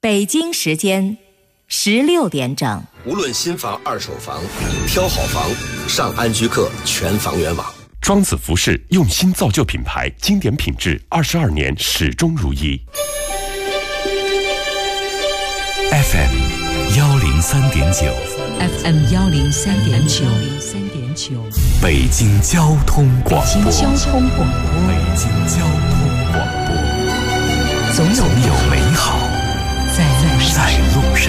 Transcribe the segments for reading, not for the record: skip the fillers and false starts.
北京时间16点整。 无论新房、二手房，挑好房，上安居客全房源网。 庄子服饰用心造就品牌，经典品质，22年始终如一。 FM 103.9 FM 103.9 北京交通广播。 北京交通广播。 北京交通广播。总有美好在路上。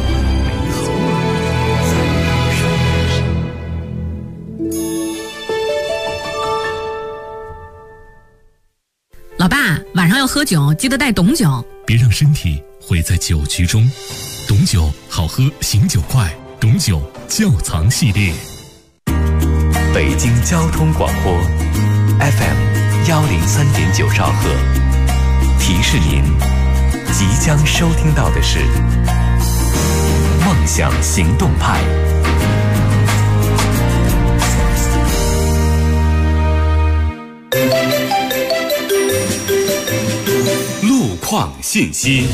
老爸，晚上要喝酒，记得带董酒。 别让身体毁在酒局中。董酒好喝，醒酒快。董酒窖藏系列。 北京交通广播 FM 103.9兆赫。提示您，即将收听到的是梦想行动派。路况信息。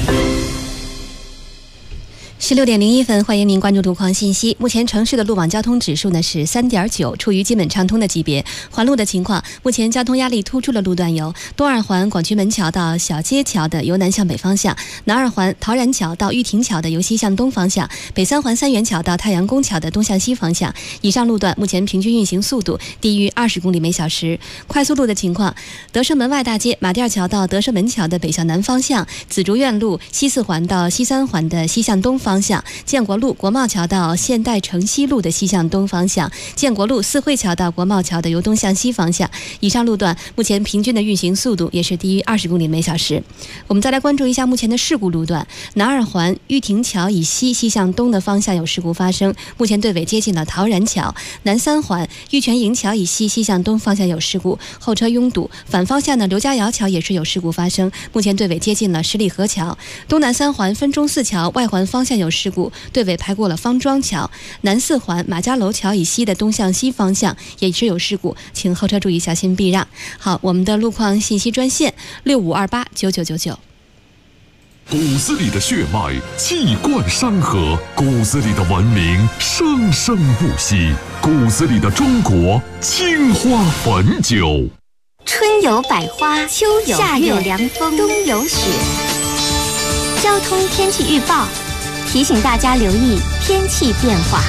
16点01分，欢迎您关注路况信息。目前城市的路网交通指数呢是3.9，处于基本畅通的级别。环路的情况，目前交通压力突出的路段有东二环广渠门桥到小街桥的由南向北方向，南二环陶然桥到玉亭桥的由西向东方向，北三环三元桥到太阳宫桥的东向西方向。以上路段目前平均运行速度低于20公里每小时。快速路的情况，德胜门外大街马甸桥到德胜门桥的北向南方向，紫竹院路西四环到西三环的西向东方向，建国路国贸桥到现代城西路的西向东方向，建国路四惠桥到国贸桥的由东向西方向。以上路段目前平均的运行速度也是低于20公里每小时。我们再来关注一下目前的事故路段，南二环玉亭桥以西西向东的方向有事故发生，目前队尾接近了陶然桥。南三环玉泉营桥以西西向东方向有事故，后车拥堵。反方向的刘家窑桥也是有事故发生，目前队尾接近了十里河桥。东南三环分钟寺桥外环方向有事故，队尾排过了方庄桥。南四环马家楼桥以西的东向西方向也是有事故，请后车注意小心避让。好，我们的路况信息专线65289999。 骨子里的血脉气贯山河，骨子里的文明生生不息，骨子里的中国青花汾酒。 春有百花，秋有夏有凉风，冬有雪。交通天气预报提醒大家留意天气变化。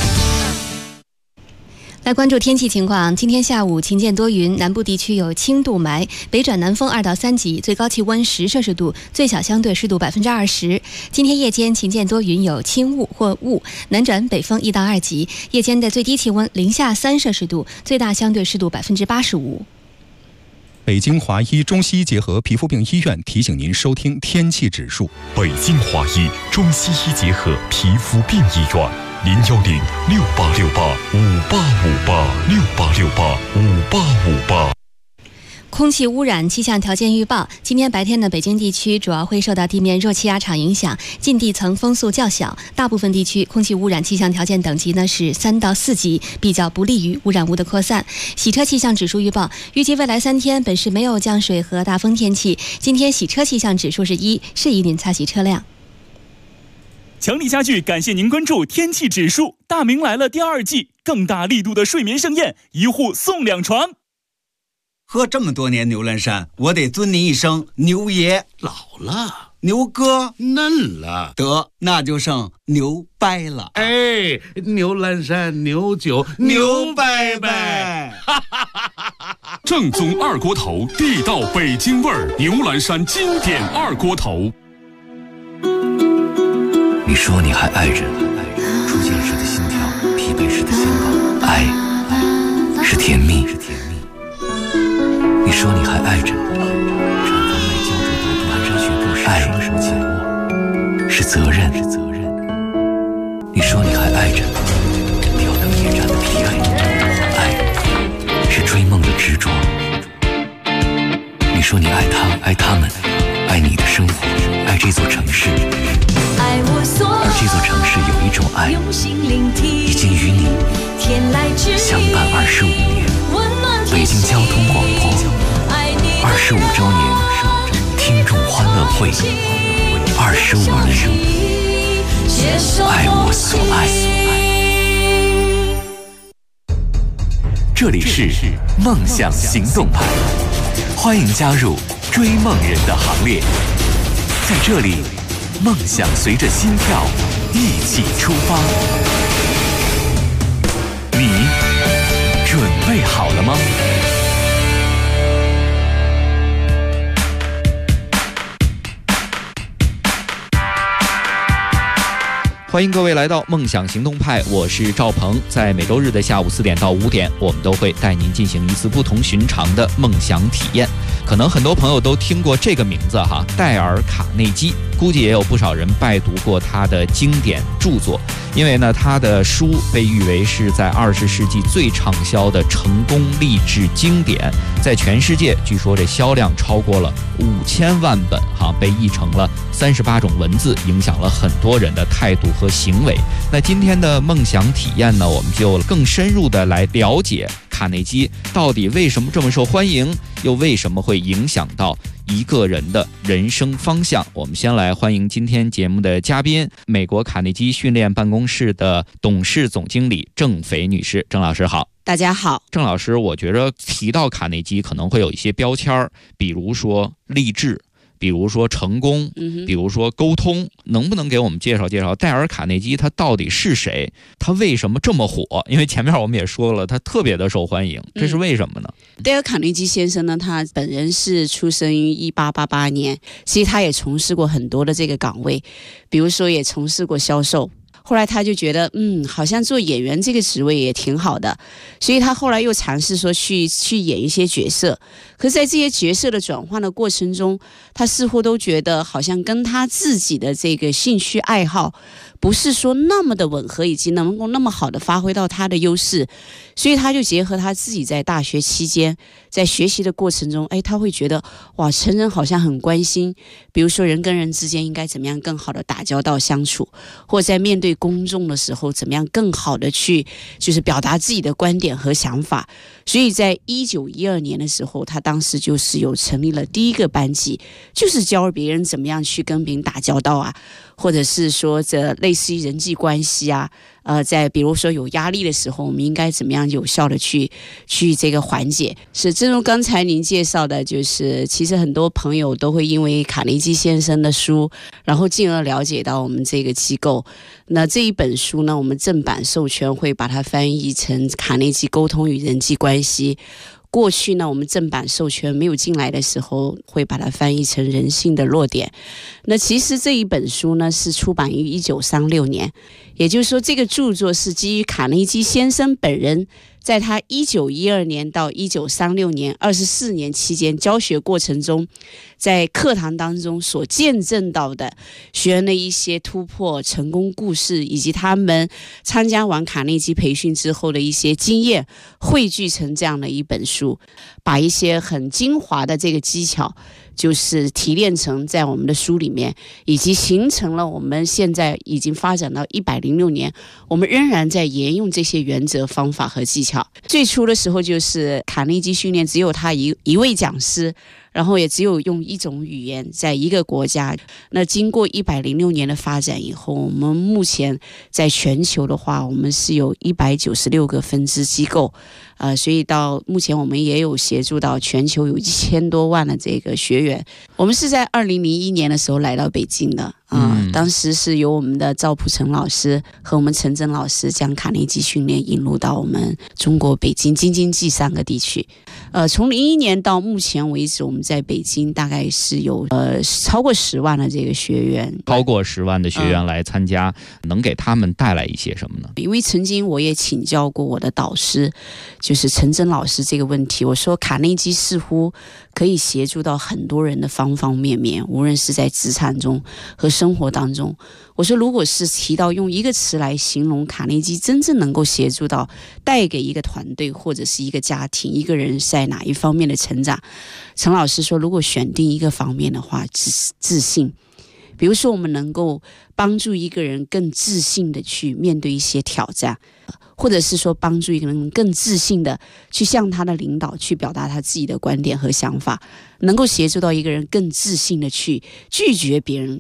来关注天气情况，今天下午晴间多云，南部地区有轻度霾，北转南风2到3级，最高气温10摄氏度，最小相对湿度20%。今天夜间晴间多云，有轻雾或雾，南转北风1到2级，夜间的最低气温零下3摄氏度，最大相对湿度85%。 北京华医中西医结合皮肤病医院提醒您收听天气指数。 北京华医中西医结合皮肤病医院，0106868585868，68685858。 空气污染气象条件预报，今天白天的北京地区主要会受到地面热气压场影响，近地层风速较小，大部分地区空气污染气象条件等级呢是3到4级，比较不利于污染物的扩散。洗车气象指数预报，预计未来3天本市没有降水和大风天气，今天洗车气象指数是1，适宜您擦洗车辆。 强力家具感谢您关注天气指数。大明来了第2季，更大力度的睡眠盛宴，1户送2床。 喝这么多年牛栏山，我得尊您一声牛爷。 老了， 牛哥嫩了， 得那就剩牛掰了。 哎，牛栏山牛酒牛掰掰。 正宗二锅头，地道北京味儿，牛栏山经典二锅头。 你说你还爱着，出现时的心跳，疲惫时的肩膀，爱是甜蜜。你说你还爱着，产房外胶质毒蹒跚学步时双手紧握，是责任。你说你还爱着，吊灯夜战的疲惫，爱是追梦的执着。你说你爱他，爱他们，爱你的生活，爱这座城市。而这座城市有一种爱，已经与你相伴25年。北京交通广播25周年听众欢乐会，25 收而入，爱我所爱。这里是梦想行动派，欢迎加入追梦人的行列。在这里，梦想随着心跳一起出发。你准备好了吗？ 欢迎各位来到梦想行动派，我是赵鹏。在每周日的下午4点到5点，我们都会带您进行一次不同寻常的梦想体验。可能很多朋友都听过这个名字哈，戴尔·卡内基，估计也有不少人拜读过他的经典著作。因为呢，他的书被誉为是在20世纪最畅销的成功励志经典，在全世界据说这销量超过了5000万本哈，被译成了38种文字，影响了很多人的态度和行为。那今天的梦想体验呢，我们就更深入的来了解卡内基到底为什么这么受欢迎，又为什么会影响到一个人的人生方向。我们先来欢迎今天节目的嘉宾，美国卡内基训练办公室的董事总经理郑斐女士。郑老师好。 大家好。 郑老师，我觉得提到卡内基可能会有一些标签，比如说励志，比如说成功，比如说沟通，能不能给我们介绍介绍戴尔·卡内基他到底是谁？他为什么这么火？因为前面我们也说了，他特别的受欢迎，这是为什么呢？ 戴尔·卡内基先生呢，他本人是出生于1888年，其实他也从事过很多的这个岗位，比如说也从事过销售。后来他就觉得好像做演员这个职位也挺好的，所以他后来又尝试说去演一些角色。可是在这些角色的转换的过程中，他似乎都觉得好像跟他自己的这个兴趣爱好不是说那么的吻合，以及能够那么好的发挥到他的优势。所以他就结合他自己在大学期间在学习的过程中，他会觉得哇，成人好像很关心，比如说人跟人之间应该怎么样更好的打交道相处，或者在面对公众的时候怎么样更好的去就是表达自己的观点和想法。所以在1912年的时候，他当时就是有成立了第一个班级，就是教别人怎么样去跟别人打交道啊，或者是说这类似于人际关系啊，在比如说有压力的时候，我们应该怎么样有效的去这个缓解。是正如刚才您介绍的，就是其实很多朋友都会因为卡内基先生的书，然后进而了解到我们这个机构。那这一本书呢，我们正版授权会把它翻译成卡内基沟通与人际关系。过去呢，我们正版授权没有进来的时候，会把它翻译成人性的弱点。那其实这一本书呢，是出版于1936年，也就是说这个著作是基于卡内基先生本人在他1912年到1936年24年期间教学过程中，在课堂当中所见证到的学员的一些突破成功故事，以及他们参加完卡内基培训之后的一些经验，汇聚成这样的一本书，把一些很精华的这个技巧就是提炼成在我们的书里面，以及形成了我们现在已经发展到106年，我们仍然在沿用这些原则方法和技巧。最初的时候就是卡内基训练只有他一位讲师，然后也只有用一种语言在一个国家。那经过106年的发展以后，我们目前在全球的话，我们是有196个分支机构，所以到目前我们也有协助到全球有1000多万的这个学员。我们是在2001年的时候来到北京的当时是由我们的赵普成老师和我们陈真老师将卡内基训练引入到我们中国北京京津冀3个地区。从01年到目前为止，我们在北京大概是有超过10万的这个学员， 超过10万的学员来参加，能给他们带来一些什么呢？ 因为曾经我也请教过我的导师，就是陈真老师这个问题，我说卡内基似乎可以协助到很多人的方方面面，无论是在职场中和生活当中。我说如果是提到用一个词来形容卡内基真正能够协助到带给一个团队或者是一个家庭一个人在哪一方面的成长，陈老师说如果选定一个方面的话，自信。比如说我们能够帮助一个人更自信的去面对一些挑战，或者是说帮助一个人更自信的去向他的领导去表达他自己的观点和想法，能够协助到一个人更自信的去拒绝别人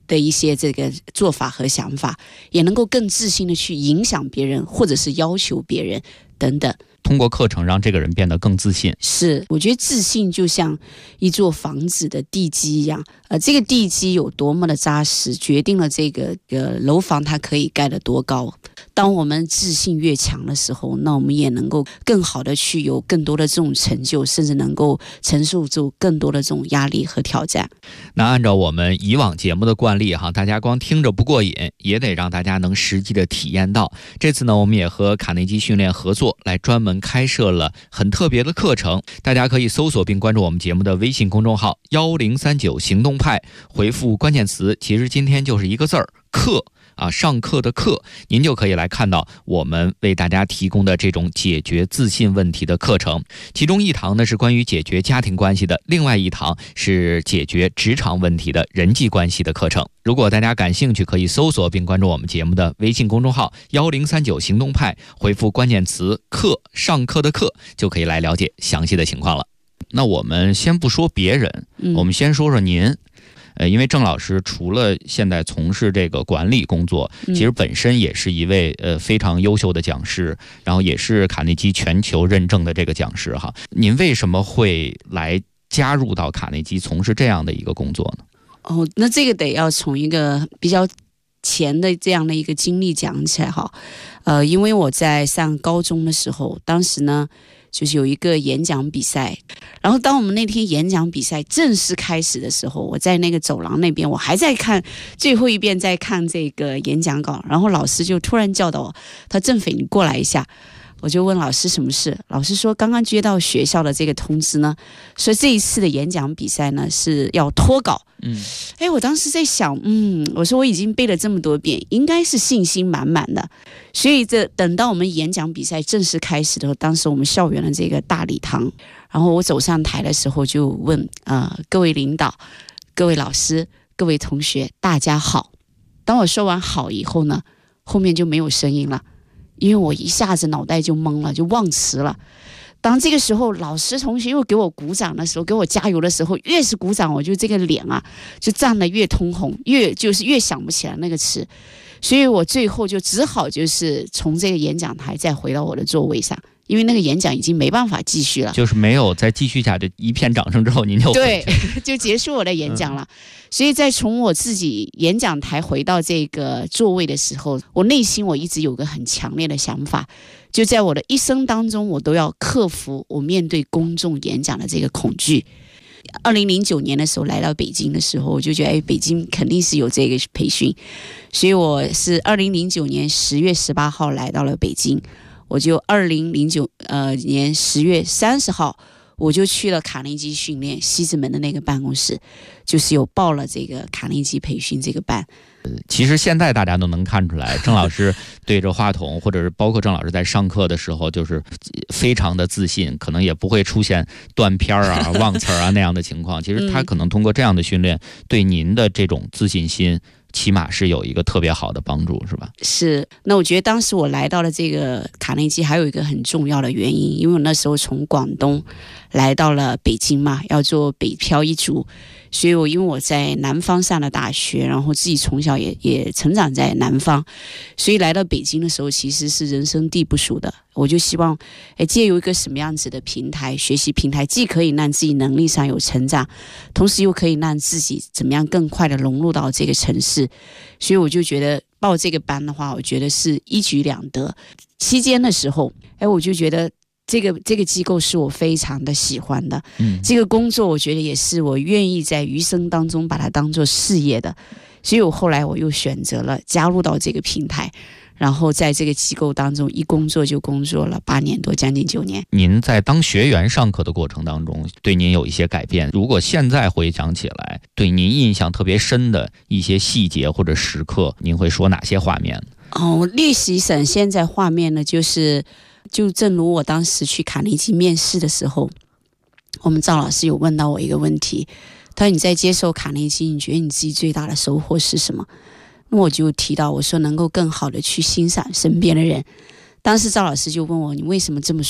的一些这个做法和想法，也能够更自信的去影响别人，或者是要求别人等等。 通过课程让这个人变得更自信。 是，我觉得自信就像一座房子的地基一样，这个地基有多么的扎实，决定了这个楼房它可以盖得多高。当我们自信越强的时候，那我们也能够更好的去有更多的这种成就，甚至能够承受住更多的这种压力和挑战。 那按照我们以往节目的惯例大家光听着不过瘾，也得让大家能实际的体验到。这次呢，我们也和卡内基训练合作，来专门开设了很特别的课程，大家可以搜索并关注我们节目的微信公众号1039行动派，回复关键词，其实今天就是一个字儿，课上课的课，您就可以来看到我们为大家提供的这种解决自信问题的课程。其中一堂呢是关于解决家庭关系的，另外一堂是解决职场问题的人际关系的课程。如果大家感兴趣，可以搜索并关注我们节目的微信公众号1039行动派，回复关键词课，上课的课，就可以来了解详细的情况了。那我们先不说别人，我们先说说您。因为郑老师除了现在从事这个管理工作，其实本身也是一位非常优秀的讲师，然后也是卡内基全球认证的这个讲师哈。您为什么会来加入到卡内基从事这样的一个工作呢？ 那这个得要从一个比较前的这样的一个经历讲起来哈。因为我在上高中的时候，当时呢就是有一个演讲比赛，然后当我们那天演讲比赛正式开始的时候，我在那个走廊那边，我还在看最后一遍，在看这个演讲稿，然后老师就突然叫到我，他郑斐你过来一下。我就问老师什么事，老师说刚刚接到学校的这个通知呢，说这一次的演讲比赛呢是要脱稿。我当时在想，我说我已经背了这么多遍，应该是信心满满的。所以等到我们演讲比赛正式开始的时候，当时我们校园的这个大礼堂，然后我走上台的时候就问各位领导、各位老师、各位同学，大家好。当我说完好以后呢，后面就没有声音了。因为我一下子脑袋就懵了，就忘词了。当这个时候老师同学又给我鼓掌的时候，给我加油的时候，越是鼓掌我就这个脸就涨得越通红，越想不起来那个词。所以我最后就只好就是从这个演讲台再回到我的座位上，因为那个演讲已经没办法继续了， 就是没有再继续下去。一片掌声之后您就对就结束我的演讲了。所以在从我自己演讲台回到这个座位的时候，我内心我一直有个很强烈的想法，就在我的一生当中，我都要克服我面对公众演讲的这个恐惧。2009年的时候来到北京的时候，我就觉得北京肯定是有这个培训，所以我是2009年10月18号来到了北京，我就2009年10月30号我就去了卡内基训练西直门的那个办公室，就是有报了这个卡内基培训这个班。 其实现在大家都能看出来，郑老师对着话筒，或者是包括郑老师在上课的时候，就是非常的自信，可能也不会出现断片忘词那样的情况。其实他可能通过这样的训练，对您的这种自信心起码是有一个特别好的帮助，是吧？是。 那我觉得当时我来到了这个卡内基还有一个很重要的原因，因为我那时候从广东来到了北京嘛，要做北漂一族，所以因为我在南方上了大学，然后自己从小也成长在南方，所以来到北京的时候其实是人生地不熟的。我就希望借由一个什么样子的平台，学习平台，既可以让自己能力上有成长，同时又可以让自己怎么样更快的融入到这个城市。所以我就觉得报这个班的话，我觉得是一举两得。期间的时候我就觉得这个机构是我非常的喜欢的，这个工作我觉得也是我愿意在余生当中把它当做事业的，所以我后来我又选择了加入到这个平台，然后在这个机构当中一工作就工作了8年多，将近9年。 您在当学员上课的过程当中，对您有一些改变，如果现在回想起来，对您印象特别深的一些细节或者时刻，您会说哪些画面？ 练习闪现在画面呢，就正如我当时去卡内基面试的时候，我们赵老师有问到我一个问题，他说你在接受卡内基，你觉得你自己最大的收获是什么？那我就提到，我说能够更好的去欣赏身边的人。当时赵老师就问我，你为什么这么说？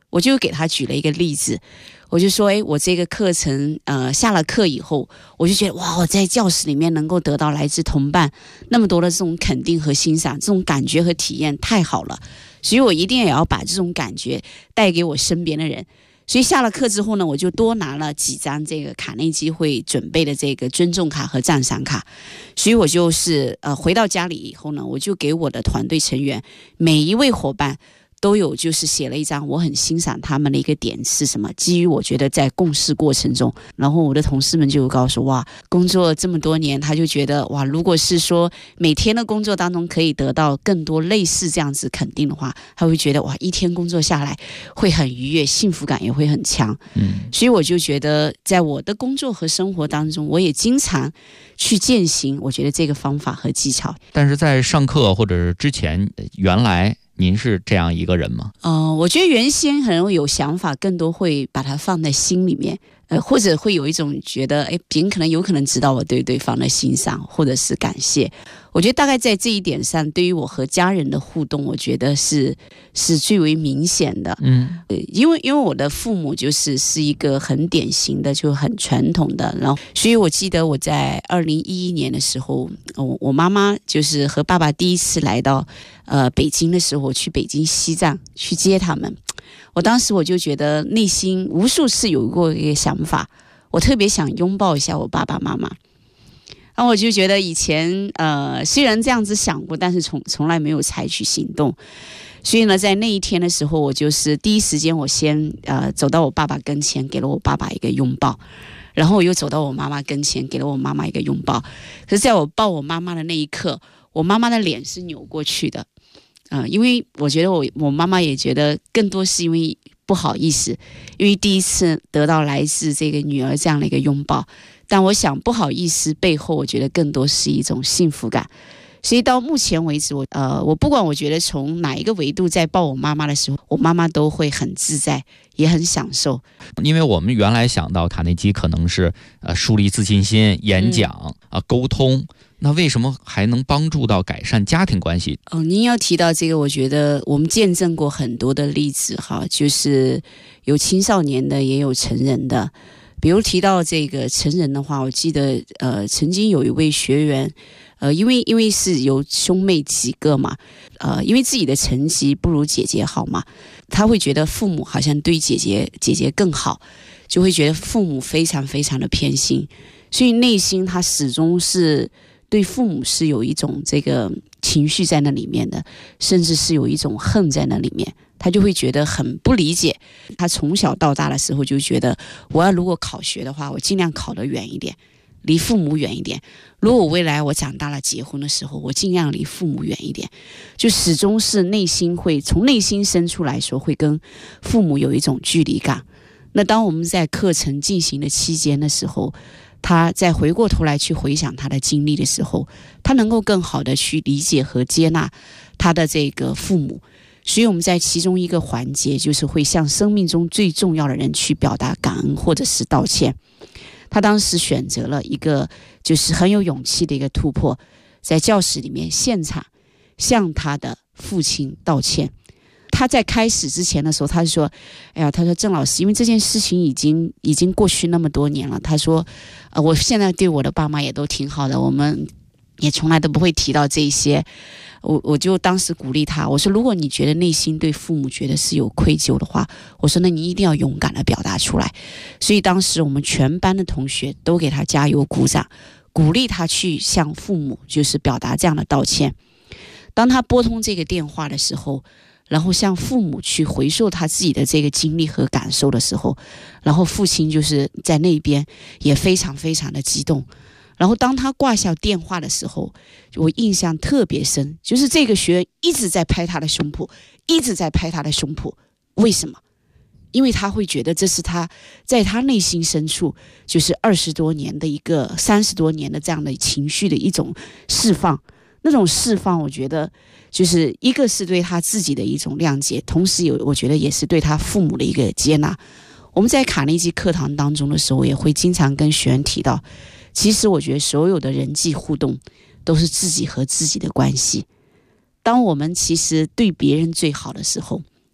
我就给他举了一个例子，我就说，我这个课程，下了课以后，我就觉得哇，我在教室里面能够得到来自同伴那么多的这种肯定和欣赏，这种感觉和体验太好了，所以我一定也要把这种感觉带给我身边的人。所以下了课之后呢，我就多拿了几张这个卡内基会准备的这个尊重卡和赞赏卡。所以我就是回到家里以后呢，我就给我的团队成员每一位伙伴都有就是写了一张我很欣赏他们的一个点是什么，基于我觉得在共事过程中，然后我的同事们就告诉我，哇，工作这么多年，他就觉得哇，如果是说每天的工作当中可以得到更多类似这样子肯定的话，他会觉得哇，一天工作下来会很愉悦，幸福感也会很强。所以我就觉得在我的工作和生活当中，我也经常去践行我觉得这个方法和技巧。 但是在上课或者是之前，原来您是这样一个人吗？ 我觉得原先可能有想法，更多会把它放在心里面，或者会有一种觉得，别人有可能知道我对对方的欣赏或者是感谢。我觉得大概在这一点上，对于我和家人的互动，我觉得是最为明显的。因为我的父母是一个很典型的，就很传统的，然后所以我记得我在2011年的时候，我妈妈就是和爸爸第一次来到北京的时候，我去北京西站去接他们。我当时我就觉得内心无数次有过一个想法，我特别想拥抱一下我爸爸妈妈。然后我就觉得以前虽然这样子想过，但是从来没有采取行动。所以呢，在那一天的时候，我就是第一时间我先走到我爸爸跟前，给了我爸爸一个拥抱，然后我又走到我妈妈跟前，给了我妈妈一个拥抱。可是在我抱我妈妈的那一刻，我妈妈的脸是扭过去的。因为我觉得我妈妈也觉得更多是因为不好意思，因为第一次得到来自这个女儿这样的一个拥抱，但我想不好意思背后，我觉得更多是一种幸福感。所以到目前为止，我不管我觉得从哪一个维度在抱我妈妈的时候，我妈妈都会很自在，也很享受。 因为我们原来想到卡内基可能是树立自信心、演讲沟通。那为什么还能帮助到改善家庭关系？ 您要提到这个，我觉得我们见证过很多的例子哈，就是有青少年的，也有成人的。比如提到这个成人的话，我记得曾经有一位学员，因为是有兄妹几个嘛，因为自己的成绩不如姐姐好嘛，他会觉得父母好像对姐姐更好，就会觉得父母非常非常的偏心，所以内心他始终是对父母是有一种这个情绪在那里面的，甚至是有一种恨在那里面，他就会觉得很不理解。他从小到大的时候就觉得，我要如果考学的话，我尽量考得远一点，离父母远一点。如果我未来我长大了结婚的时候，我尽量离父母远一点，就始终是内心会从内心深处来说，会跟父母有一种距离感。那当我们在课程进行的期间的时候，他再回过头来去回想他的经历的时候，他能够更好的去理解和接纳他的这个父母。所以我们在其中一个环节，就是会向生命中最重要的人去表达感恩或者是道歉。他当时选择了一个就是很有勇气的一个突破，在教室里面现场向他的父亲道歉。他在开始之前的时候，他就说，他说郑老师，因为这件事情已经过去那么多年了，他说我现在对我的爸妈也都挺好的，我们也从来都不会提到这些。我就当时鼓励他，我说如果你觉得内心对父母觉得是有愧疚的话，我说那你一定要勇敢的表达出来。所以当时我们全班的同学都给他加油鼓掌，鼓励他去向父母就是表达这样的道歉。当他拨通这个电话的时候，然后向父母去回溯他自己的这个经历和感受的时候，然后父亲就是在那边也非常非常的激动。然后当他挂下电话的时候，我印象特别深，就是这个学员一直在拍他的胸脯，一直在拍他的胸脯。为什么？因为他会觉得这是他在他内心深处就是20多年的一个30多年的这样的情绪的一种释放。那种释放，我觉得就是一个是对他自己的一种谅解，同时我觉得也是对他父母的一个接纳。我们在卡内基课堂当中的时候，也会经常跟学员提到，其实我觉得所有的人际互动都是自己和自己的关系。当我们其实对别人最好的时候，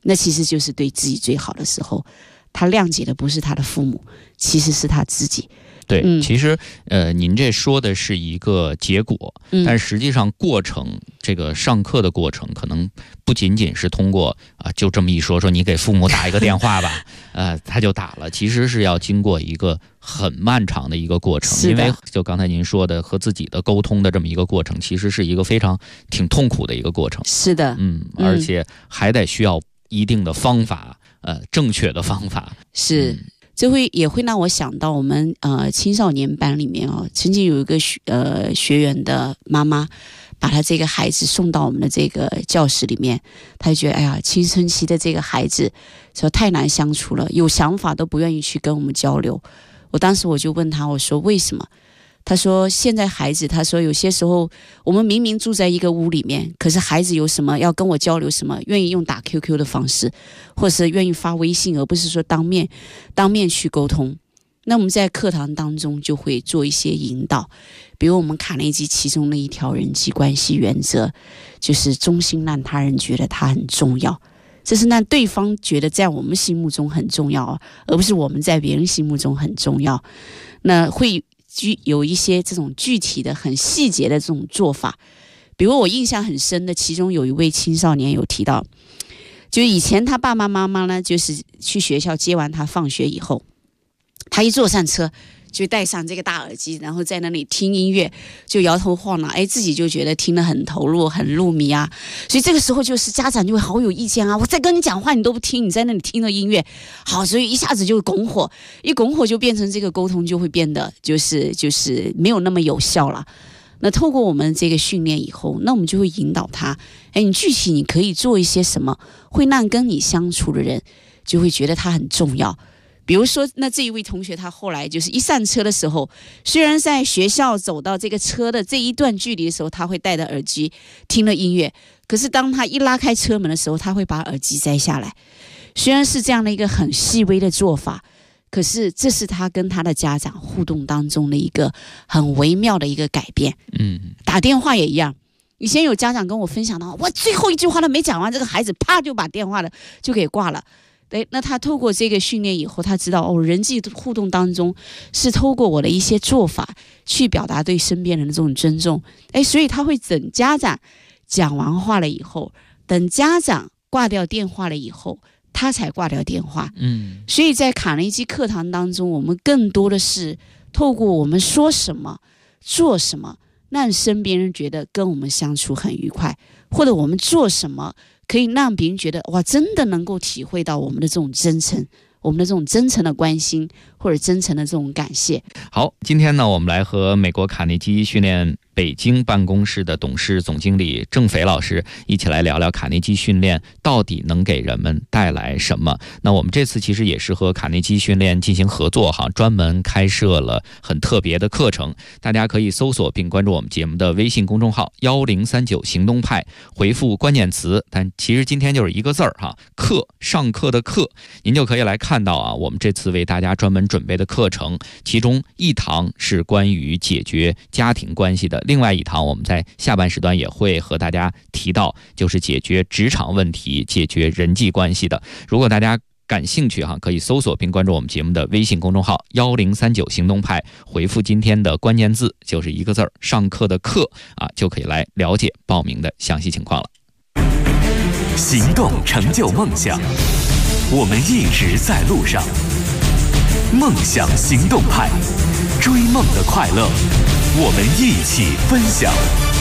那其实就是对自己最好的时候。他谅解的不是他的父母，其实是他自己。 对，其实您这说的是一个结果，但实际上过程，这个上课的过程可能不仅仅是通过就这么一说你给父母打一个电话吧，他就打了，其实是要经过一个很漫长的一个过程，因为就刚才您说的和自己的沟通的这么一个过程，其实是一个挺痛苦的一个过程。 是的， 而且还得需要一定的方法，正确的方法。 是。这也会让我想到我们青少年班里面曾经有一个学员的妈妈把他这个孩子送到我们的这个教室里面，他就觉得哎呀，青春期的这个孩子说太难相处了，有想法都不愿意去跟我们交流。我当时我就问他，我说为什么？他说现在孩子，他说有些时候我们明明住在一个屋里面，可是孩子有什么要跟我交流什么，愿意用打 QQ 的方式，或者是愿意发微信，而不是说当面去沟通。那我们在课堂当中就会做一些引导，比如我们卡内基其中的一条人际关系原则，就是衷心让他人觉得他很重要，这是让对方觉得在我们心目中很重要，而不是我们在别人心目中很重要。那会有一些这种具体的很细节的这种做法，比如我印象很深的，其中有一位青少年有提到，就以前他爸爸妈妈呢，就是去学校接完他放学以后，他一坐上车就戴上这个大耳机，然后在那里听音乐，就摇头晃脑，自己就觉得听得很投入很入迷啊。所以这个时候就是家长就会好有意见啊，我在跟你讲话你都不听，你在那里听着音乐，好，所以一下子就拱火，一拱火就变成这个沟通就会变得就是没有那么有效了。那透过我们这个训练以后，那我们就会引导他，你具体你可以做一些什么，会让跟你相处的人就会觉得他很重要。比如说，那这一位同学他后来就是一上车的时候，虽然在学校走到这个车的这一段距离的时候，他会戴着耳机听了音乐，可是当他一拉开车门的时候，他会把耳机摘下来。虽然是这样的一个很细微的做法，可是这是他跟他的家长互动当中的一个很微妙的一个改变。打电话也一样，以前有家长跟我分享到，我最后一句话都没讲完，这个孩子啪就把电话就给挂了。那他透过这个训练以后，他知道人际互动当中是透过我的一些做法去表达对身边人的这种尊重。所以他会等家长讲完话了以后，等家长挂掉电话了以后，他才挂掉电话。所以在卡内基课堂当中，我们更多的是透过我们说什么做什么，让身边人觉得跟我们相处很愉快，或者我们做什么可以让别人觉得哇，真的能够体会到我们的这种真诚，我们的这种真诚的关心，或者真诚的这种感谢。 好，今天呢，我们来和美国卡内基训练北京办公室的董事总经理郑斐老师一起来聊聊卡内基训练到底能给人们带来什么。那我们这次其实也是和卡内基训练进行合作专门开设了很特别的课程，大家可以搜索并关注我们节目的微信公众号1039行动派，回复关键词，但其实今天就是一个字儿课，上课的课，您就可以来看到我们这次为大家专门准备的课程，其中一堂是关于解决家庭关系的，另外一堂我们在下半时段也会和大家提到，就是解决职场问题、解决人际关系的。如果大家感兴趣可以搜索并关注我们节目的微信公众号1039行动派，回复今天的关键字，就是一个字儿，上课的课就可以来了解报名的详细情况了。 行动成就梦想，我们一直在路上。梦想行动派，追梦的快乐，我们一起分享。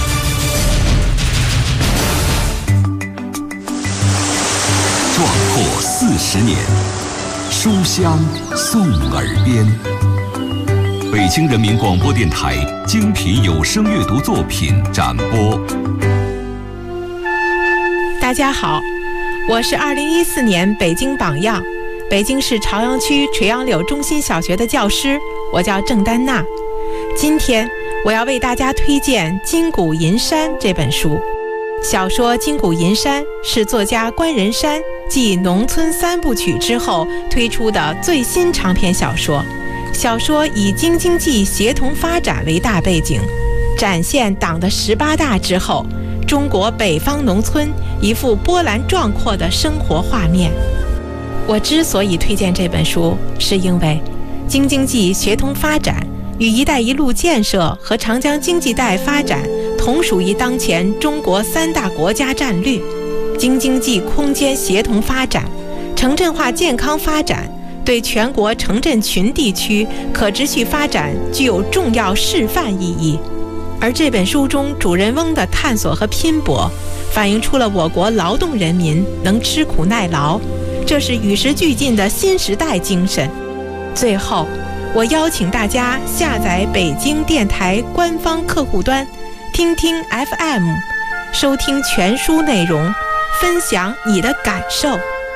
壮阔40年，书香送耳边。北京人民广播电台精品有声阅读作品展播。 大家好，我是2014年北京榜样北京市朝阳区垂杨柳中心小学的教师，我叫郑丹娜。今天我要为大家推荐《金谷银山》这本书。小说《金谷银山》是作家关仁山继《农村3部曲》之后推出的最新长篇小说。小说以京津冀协同发展为大背景，展现党的18大之后中国北方农村一幅波澜壮阔的生活画面。我之所以推荐这本书，是因为京津冀协同发展与“一带一路”建设和长江经济带发展同属于当前中国3大国家战略。京津冀空间协同发展、城镇化健康发展对全国城镇群地区可持续发展具有重要示范意义。而这本书中主人翁的探索和拼搏，反映出了我国劳动人民能吃苦耐劳，这是与时俱进的新时代精神。最后，我邀请大家下载北京电台官方客户端，听听 FM， 收听全书内容，分享你的感受。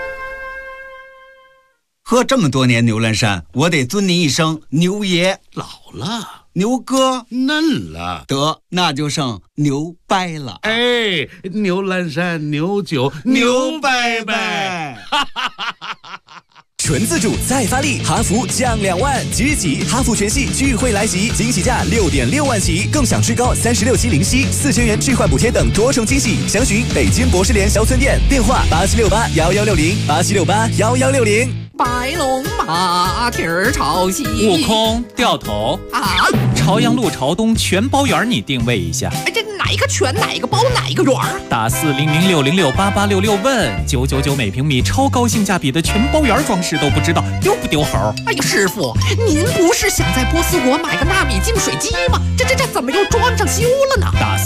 喝这么多年牛栏山，我得尊您一声牛爷。 老了， 牛哥嫩了， 得那就剩牛掰了。 哎，牛栏山牛酒牛掰掰。 纯自主再发力，哈弗降2万，即挤哈弗全系聚会来袭，惊喜价6.6万起，更享最高36期零息，4000元置换补贴等多重惊喜。详询北京博士联销村店，电话87681160，87681160。 白龙马蹄儿朝西， 悟空掉头啊！ 朝阳路朝东全包圆，你定位一下。 哎，这哪一个全哪一个包哪一个圆？ 打40060688866问999每平米，超高性价比的全包圆装饰都不知道丢不丢猴？ 哎呀，师傅，您不是想在波斯国买个纳米净水机吗？这怎么又装上修了呢？ 打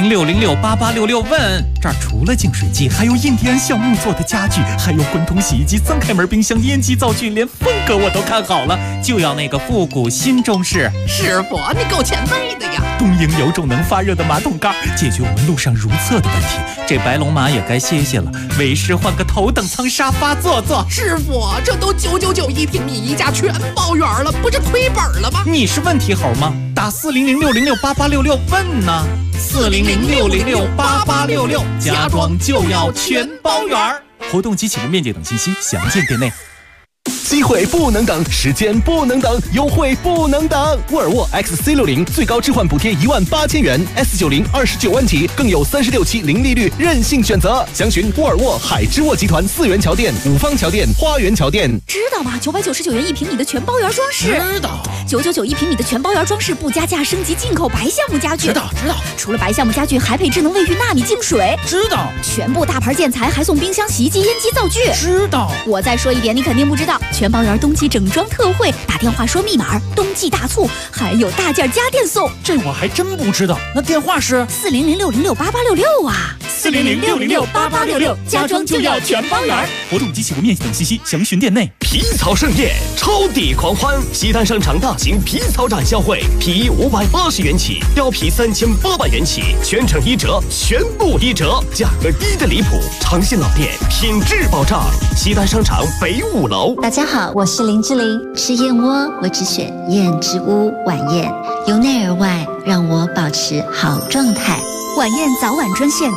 40060688866问，这儿除了净水机，还有印第安橡木做的家具，还有滚筒洗衣机、3开门冰箱、烟机灶具，连风格我都看好了，就要那个复古新中式。 师傅，你够前辈的呀！ 东营有种能发热的马桶盖，解决我们路上如厕的问题。这白龙马也该歇歇了，为师换个头等舱沙发坐坐。 师傅，这都9991平米，一家全包圆了，不是亏本了吗？ 你是问题猴吗？打40060688866问呢。40060688866，家装就要全包圆。活动及起步面积等信息详见店内。 机会不能等，时间不能等，优惠不能等。沃尔沃 XC60 最高置换补贴18000元 ，S90 29万起，更有36期零利率，任性选择。详询沃尔沃海之沃集团4元桥店、五方桥店、花园桥店。 知道吗？999元1平米的全包圆装饰。 知道。 999 1平米的全包圆装饰不加价，升级进口白橡木家具。 知道。 除了白橡木家具，还配智能卫浴纳米净水。 知道。 全部大牌建材还送冰箱、洗衣机、烟机、灶具。 知道。 我再说一遍，你肯定不知道。全包圆冬季整装特惠，打电话说密码，冬季大促，还有大件家电送。 这我还真不知道，那电话是 40060688866啊 ，40060688866，家装就要全包圆。活动及起步面积等信息详询店内。 皮草盛宴，超抵狂欢！西单商场大型皮草展销会，皮衣580元起，貂皮3800元起，全程1折，全部1折，价格低得离谱。诚信老店，品质保障。西单商场北5楼。 大家好，我是林志玲。吃燕窝，我只选燕之屋晚宴，由内而外让我保持好状态。 晚宴早晚专线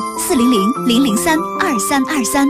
400-003-2323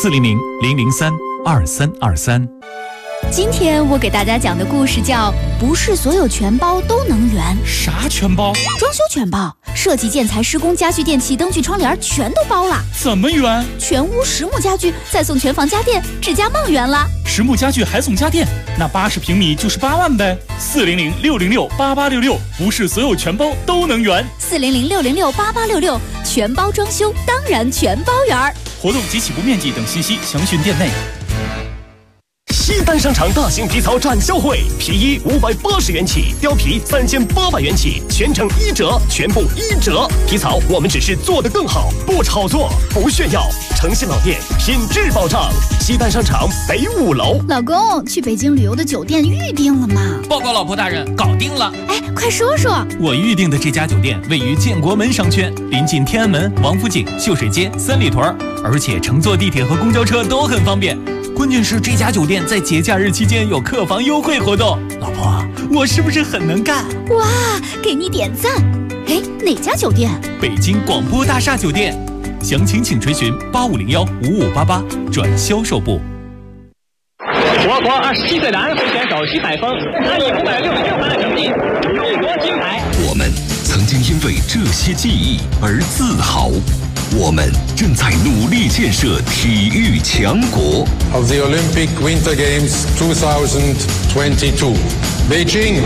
400-003-2323。 今天我给大家讲的故事叫不是所有全包都能圆。 啥全包？ 装修全包，设计、建材、施工、家具、电器、灯具、窗帘全都包了。 怎么圆？ 全屋实木家具，再送全房家电，指甲梦圆了。 实木家具还送家电，那80平米就是8万呗。400-606-8866，不是所有全包都能圆。 400-606-8866，全包装修当然全包圆。 活动及起步面积等信息详询店内。 西单商场大型皮草展销会，皮衣580元起，貂皮3800元起，全程1折，全部1折。皮草我们只是做得更好，不炒作，不炫耀。诚信老店，品质保障。西单商场北5楼。 老公，去北京旅游的酒店预定了吗？ 报告老婆大人，搞定了。 哎，快说说。 我预定的这家酒店位于建国门商圈，临近天安门、王府井、秀水街、三里屯，而且乘坐地铁和公交车都很方便。关键是这家酒店在节假日期间有客房优惠活动。老婆，我是不是很能干？ 哇，给你点赞。哎，哪家酒店？ 北京广播大厦酒店。详情请垂询8501-5588转销售部。 我国27岁男飞选手徐海峰他以566分的成绩勇夺金牌。 我们曾经因为这些记忆而自豪， 我们正在努力建设体育强国。 Of the Olympic Winter Games 2022, Beijing.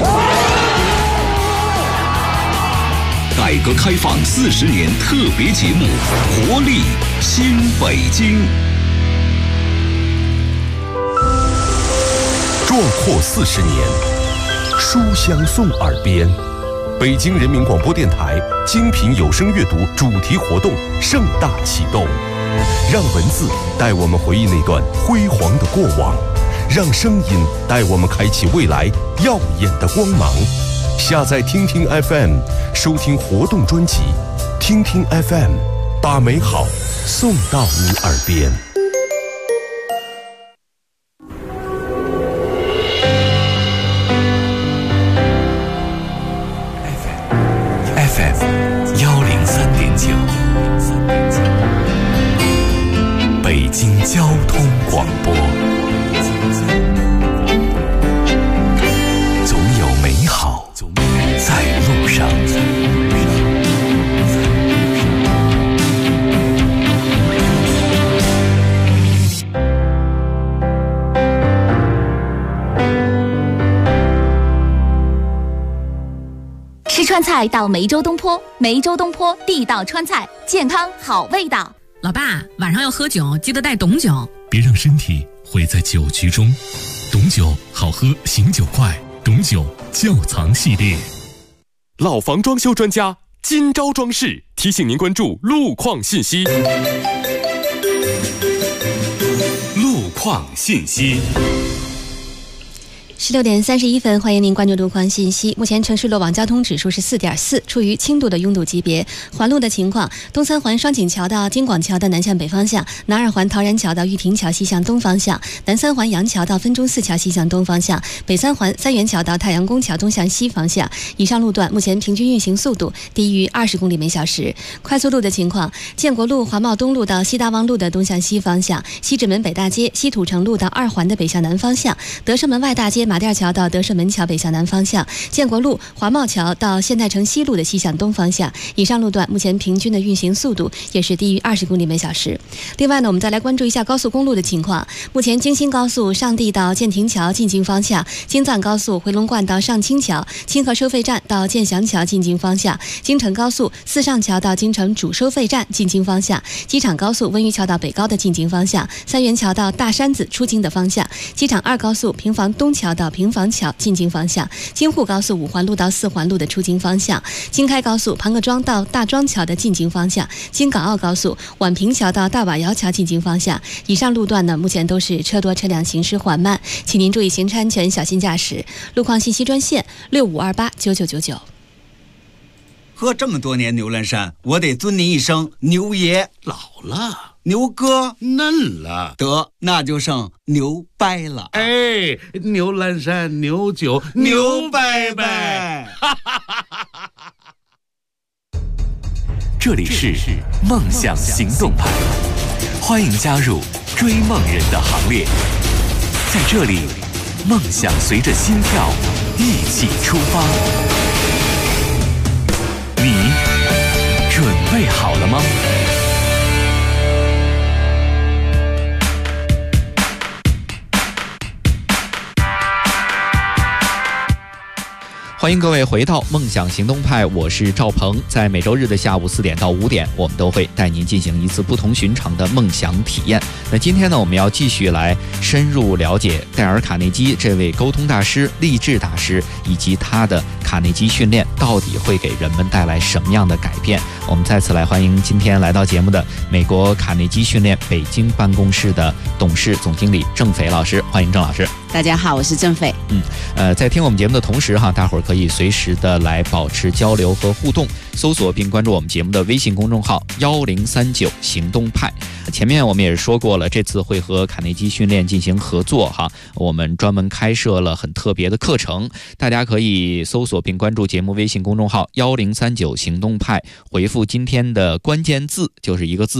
改革开放40年特别节目《活力新北京》。 壮阔40年，书香送耳边。北京人民广播电台精品有声阅读主题活动盛大启动，让文字带我们回忆那段辉煌的过往，让声音带我们开启未来耀眼的光芒。下载听听 FM， 收听活动专辑，听听 FM， 把美好送到你耳边。 103.9，北京交通广播，总有美好在路上。 吃川菜到梅州东坡，梅州东坡地道川菜，健康好味道。 老爸，晚上要喝酒，记得带董酒。 别让身体毁在酒局中。董酒好喝，醒酒快。董酒窖藏系列。 老房装修专家金招装饰提醒您关注路况信息。 路况信息。 16点31分，欢迎您关注路况信息。目前城市路网交通指数是4.4，处于轻度的拥堵级别。环路的情况：东三环双井桥到京广桥的南向北方向，南二环陶然桥到玉亭桥西向东方向，南三环杨桥到分钟寺桥西向东方向，北三环三元桥到太阳宫桥东向西方向。以上路段目前平均运行速度低于20公里每小时。快速路的情况：建国路、华贸东路到西大望路的东向西方向，西直门北大街、西土城路到二环的北向南方向，德胜门外大街马甸桥到德胜门桥北向南方向，建国路、华贸桥到现代城西路的西向东方向。以上路段目前平均的运行速度也是低于20公里每小时。另外呢，我们再来关注一下高速公路的情况。目前京新高速上地到建亭桥进京方向，京藏高速回龙观到上清桥、清河收费站到建祥桥进京方向，京承高速四上桥到京承主收费站进京方向，机场高速温榆桥到北高的进京方向，三元桥到大山子出京的方向，机场二高速平房东桥到平房桥进京方向，京沪高速五环路到四环路的出京方向，京开高速庞各庄到大庄桥的进京方向，京港澳高速宛平桥到大瓦窑桥进京方向。以上路段呢，目前都是车多车辆行驶缓慢，请您注意行车安全，小心驾驶。路况信息专线65289999。 喝这么多年牛栏山，我得尊您一声牛爷。 老了， 牛哥嫩了， 得那就剩牛掰了。 哎，牛栏山牛酒牛掰掰。 这里是梦想行动派，欢迎加入追梦人的行列。在这里，梦想随着心跳一起出发。你准备好了吗？ 欢迎各位回到梦想行动派，我是赵鹏。在每周日的下午4点到5点，我们都会带您进行一次不同寻常的梦想体验。那今天呢，我们要继续来深入了解戴尔·卡内基这位沟通大师、励志大师，以及他的卡内基训练到底会给人们带来什么样的改变。我们再次来欢迎今天来到节目的美国卡内基训练北京办公室的董事总经理郑斐老师，欢迎郑老师。 大家好，我是郑斐。 在听我们节目的同时大伙儿可以随时的来保持交流和互动，搜索并关注我们节目的微信公众号1039行动派。前面我们也是说过了，这次会和卡内基训练进行合作我们专门开设了很特别的课程，大家可以搜索并关注节目微信公众号1039行动派，回复今天的关键字就是一个字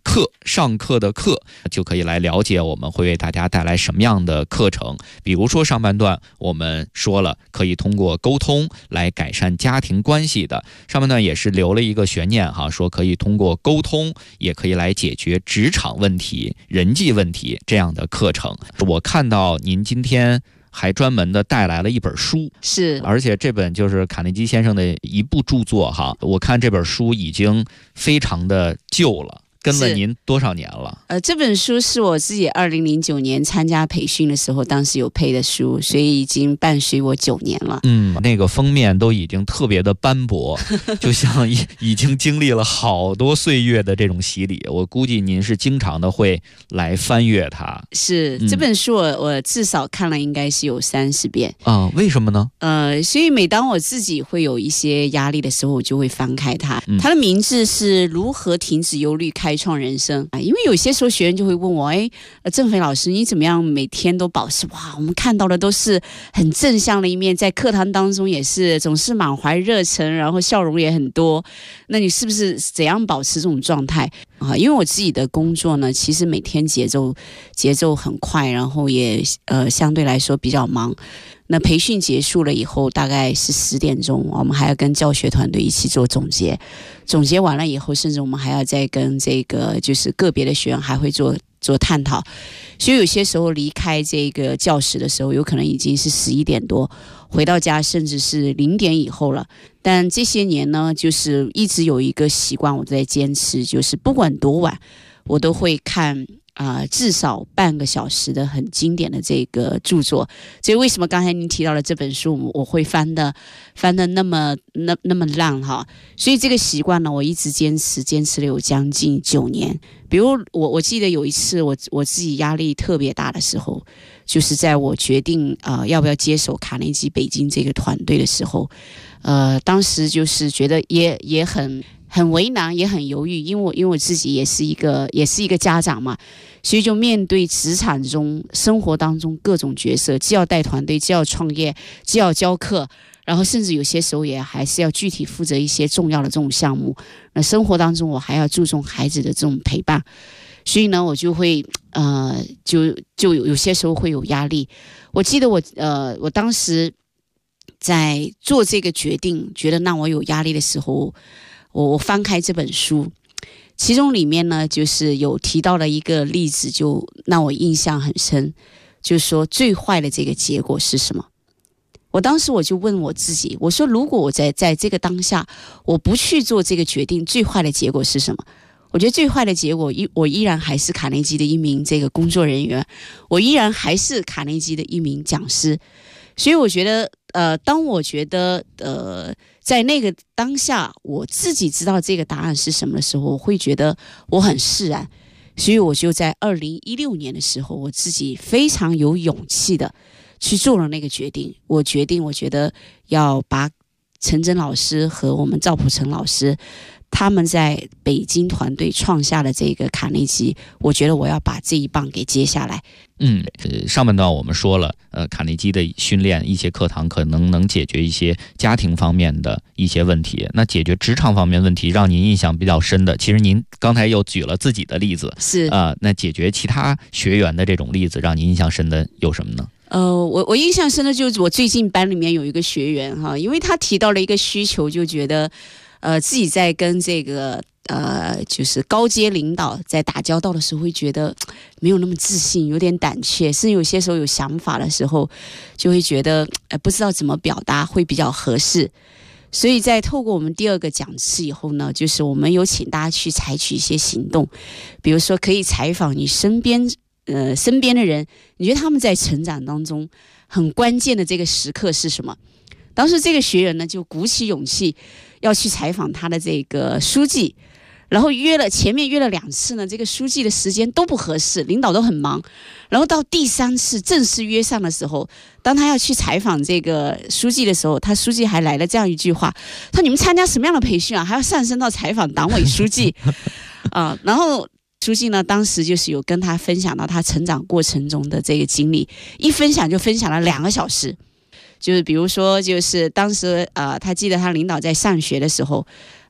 上课的课，就可以来了解我们会为大家带来什么样的课程。比如说上半段我们说了可以通过沟通来改善家庭关系的，上半段也是留了一个悬念哈，说可以通过沟通也可以来解决职场问题、人际问题这样的课程。我看到您今天还专门的带来了一本书， 是， 而且这本就是卡内基先生的一部著作哈。我看这本书已经非常的旧了，跟了您多少年了？ 这本书是我自己2009年参加培训的时候，当时有配的书，所以已经伴随我9年了。 那个封面都已经特别的斑驳，就像已经经历了好多岁月的这种洗礼。我估计您是经常的会来翻阅它。 是，这本书我至少看了应该是有30遍。 为什么呢？ 所以每当我自己会有一些压力的时候，我就会翻开它。它的名字是如何停止忧虑，开创人生。因为有些时候学员就会问我，郑飞老师，你怎么样每天都保持我们看到的都是很正向的一面，在课堂当中也是总是满怀热忱，然后笑容也很多，那你是不是怎样保持这种状态因为我自己的工作呢，其实每天节奏很快，然后也相对来说比较忙。那培训结束了以后，大概是10点钟，我们还要跟教学团队一起做总结。总结完了以后，甚至我们还要再跟这个就是个别的学员还会做探讨。所以有些时候离开这个教室的时候，有可能已经是11点多，回到家甚至是0点以后了。但这些年呢，就是一直有一个习惯我在坚持，就是不管多晚，我都会看至少半个小时的很经典的这个著作。所以为什么刚才您提到了这本书，我会翻的那么烂哈？所以这个习惯呢，我一直坚持了有将近9年。比如我记得有一次我自己压力特别大的时候，就是在我决定要不要接手卡内基北京这个团队的时候，当时就是觉得也很为难，也很犹豫，因为我自己也是一个家长嘛，所以就面对职场中生活当中各种角色，既要带团队，既要创业，既要教课，然后甚至有些时候也还是要具体负责一些重要的这种项目。那生活当中我还要注重孩子的这种陪伴，所以呢我就会就有些时候会有压力。我记得我当时在做这个决定，觉得让我有压力的时候，我翻开这本书，其中里面呢就是有提到了一个例子，就让我印象很深，就是说最坏的这个结果是什么。我当时我就问我自己，我说如果我在这个当下我不去做这个决定，最坏的结果是什么？我觉得最坏的结果我依然还是卡内基的一名这个工作人员，我依然还是卡内基的一名讲师。所以我觉得当我觉得在那个当下我自己知道这个答案是什么的时候，我会觉得我很释然。所以我就在2016年的时候，我自己非常有勇气的去做了那个决定。我觉得要把陈真老师和我们赵普成老师他们在北京团队创下的这个卡内基，我觉得我要把这一棒给接下来。 上半段我们说了，卡内基的训练一些课堂可能能解决一些家庭方面的一些问题，那解决职场方面问题让您印象比较深的，其实您刚才又举了自己的例子， 是那解决其他学员的这种例子让您印象深的有什么呢？ 我印象深的就是我最近班里面有一个学员哈，因为他提到了一个需求，就觉得自己在跟这个就是高阶领导在打交道的时候，会觉得没有那么自信，有点胆怯，甚至有些时候有想法的时候，就会觉得不知道怎么表达会比较合适。所以在透过我们第2个讲次以后呢，就是我们有请大家去采取一些行动，比如说可以采访你身边的人，你觉得他们在成长当中很关键的这个时刻是什么？当时这个学员呢就鼓起勇气要去采访他的这个书记，然后前面约了2次呢，这个书记的时间都不合适，领导都很忙，然后到第3次正式约上的时候，当他要去采访这个书记的时候，他书记还来了这样一句话，他说你们参加什么样的培训啊，还要上升到采访党委书记然后书记呢当时就是有跟他分享到他成长过程中的这个经历，一分享就分享了2个小时。就是比如说就是当时他记得他领导在上学的时候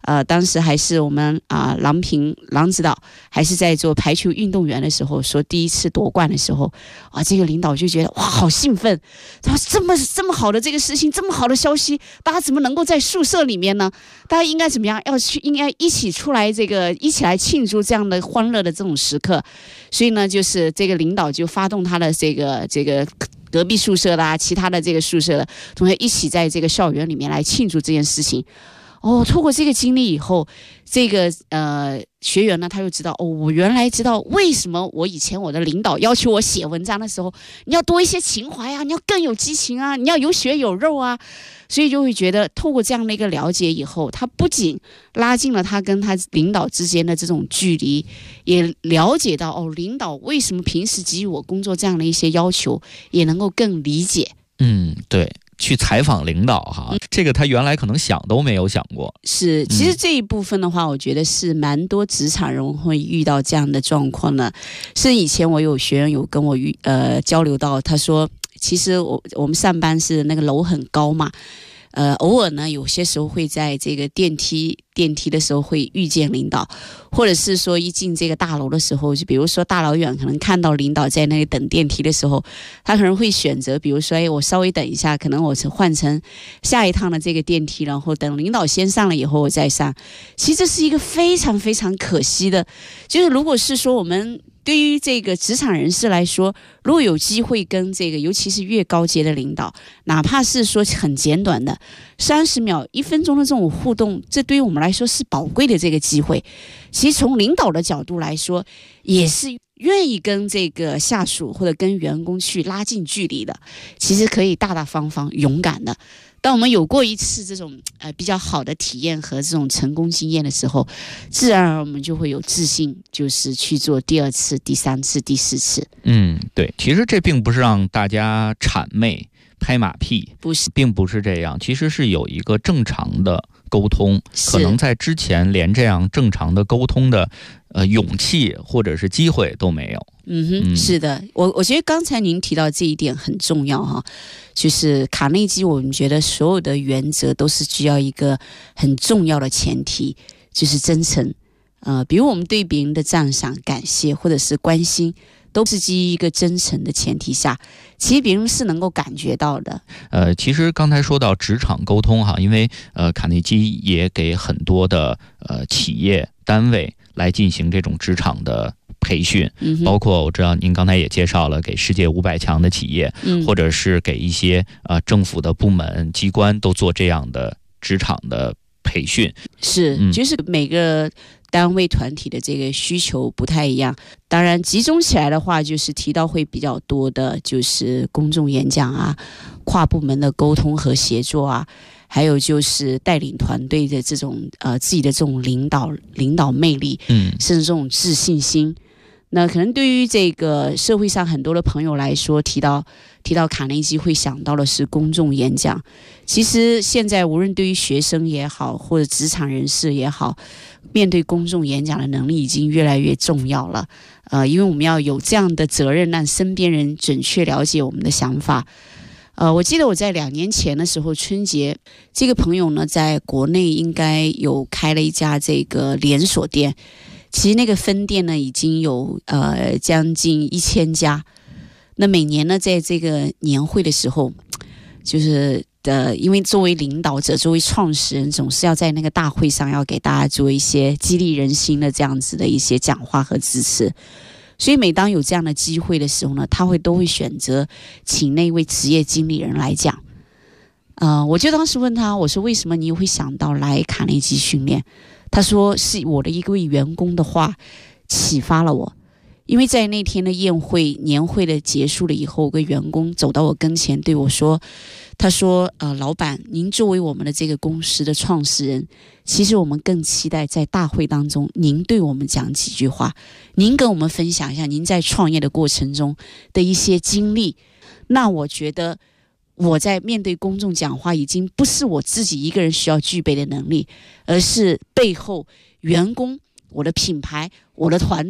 当时还是我们郎指导还是在做排球运动员的时候，说第一次夺冠的时候这个领导就觉得哇好兴奋，他说这么好的这个事情，这么好的消息，大家怎么能够在宿舍里面呢？大家应该怎么样？应该一起出来一起来庆祝这样的欢乐的这种时刻。所以呢，就是这个领导就发动他的这个隔壁宿舍的其他的这个宿舍的同学一起在这个校园里面来庆祝这件事情。透过这个经历以后，这个学员呢，他就知道我原来知道为什么以前我的领导要求我写文章的时候，你要多一些情怀啊，你要更有激情啊，你要有血有肉啊，所以就会觉得透过这样的一个了解以后，他不仅拉近了他跟他领导之间的这种距离，也了解到领导为什么平时给予我工作这样的一些要求，也能够更理解。 对。去采访领导这个他原来可能想都没有想过。 是，其实这一部分的话，我觉得是蛮多职场人会遇到这样的状况呢。是以前我有学员有跟我交流到，他说其实我们上班是那个楼很高嘛，偶尔呢有些时候会在这个电梯的时候会遇见领导，或者是说一进这个大楼的时候，就比如说大老远可能看到领导在那里等电梯的时候，他可能会选择比如说我稍微等一下，可能我换成下一趟的这个电梯，然后等领导先上了以后我再上。其实这是一个非常非常可惜的，就是如果是说我们对于这个职场人士来说，如果有机会跟这个尤其是越高阶的领导，哪怕是说很简短的30秒1分钟的这种互动，这对于我们来说是宝贵的这个机会。其实从领导的角度来说，也是愿意跟这个下属或者跟员工去拉近距离的，其实可以大大方方勇敢的。当我们有过一次这种比较好的体验和这种成功经验的时候，自然而然我们就会有自信，就是去做第2次、第3次、第4次。 对，其实这并不是让大家谄媚拍马屁， 不是， 并不是这样，其实是有一个正常的沟通，可能在之前连这样正常的沟通的勇气或者是机会都没有。 是的，我觉得刚才您提到这一点很重要就是卡内基，我们觉得所有的原则都是需要一个很重要的前提，就是真诚。比如我们对别人的赞赏、感谢或者是关心，都是基于一个真诚的前提下，其实别人是能够感觉到的。 其实刚才说到职场沟通因为卡内基也给很多的企业单位来进行这种职场的培训，包括我知道您刚才也介绍了给世界500强的企业，或者是给一些政府的部门机关都做这样的职场的培训。 是，就是每个单位团体的这个需求不太一样，当然集中起来的话，就是提到会比较多的，就是公众演讲跨部门的沟通和协作还有就是带领团队的这种自己的这种领导魅力，甚至这种自信心。那可能对于这个社会上很多的朋友来说，提到卡内基会想到的是公众演讲。其实现在无论对于学生也好，或者职场人士也好，面对公众演讲的能力已经越来越重要了。因为我们要有这样的责任，让身边人准确了解我们的想法。我记得我在2年前的时候春节，这个朋友呢在国内应该有开了一家这个连锁店，其实那个分店呢已经有将近1000家。那每年呢在这个年会的时候，就是因为作为领导者，作为创始人，总是要在那个大会上要给大家做一些激励人心的这样子的一些讲话和支持。所以每当有这样的机会的时候呢，他都会选择请那位职业经理人来讲。我就当时问他，我说为什么你会想到来卡内基训练？他说是我的一位员工的话启发了我。因为在那天的年会的结束了以后，有个员工走到我跟前对我说，他说老板，您作为我们的这个公司的创始人，其实我们更期待在大会当中您对我们讲几句话，您跟我们分享一下您在创业的过程中的一些经历。那我觉得我在面对公众讲话已经不是我自己一个人需要具备的能力，而是背后员工、我的品牌、我的团队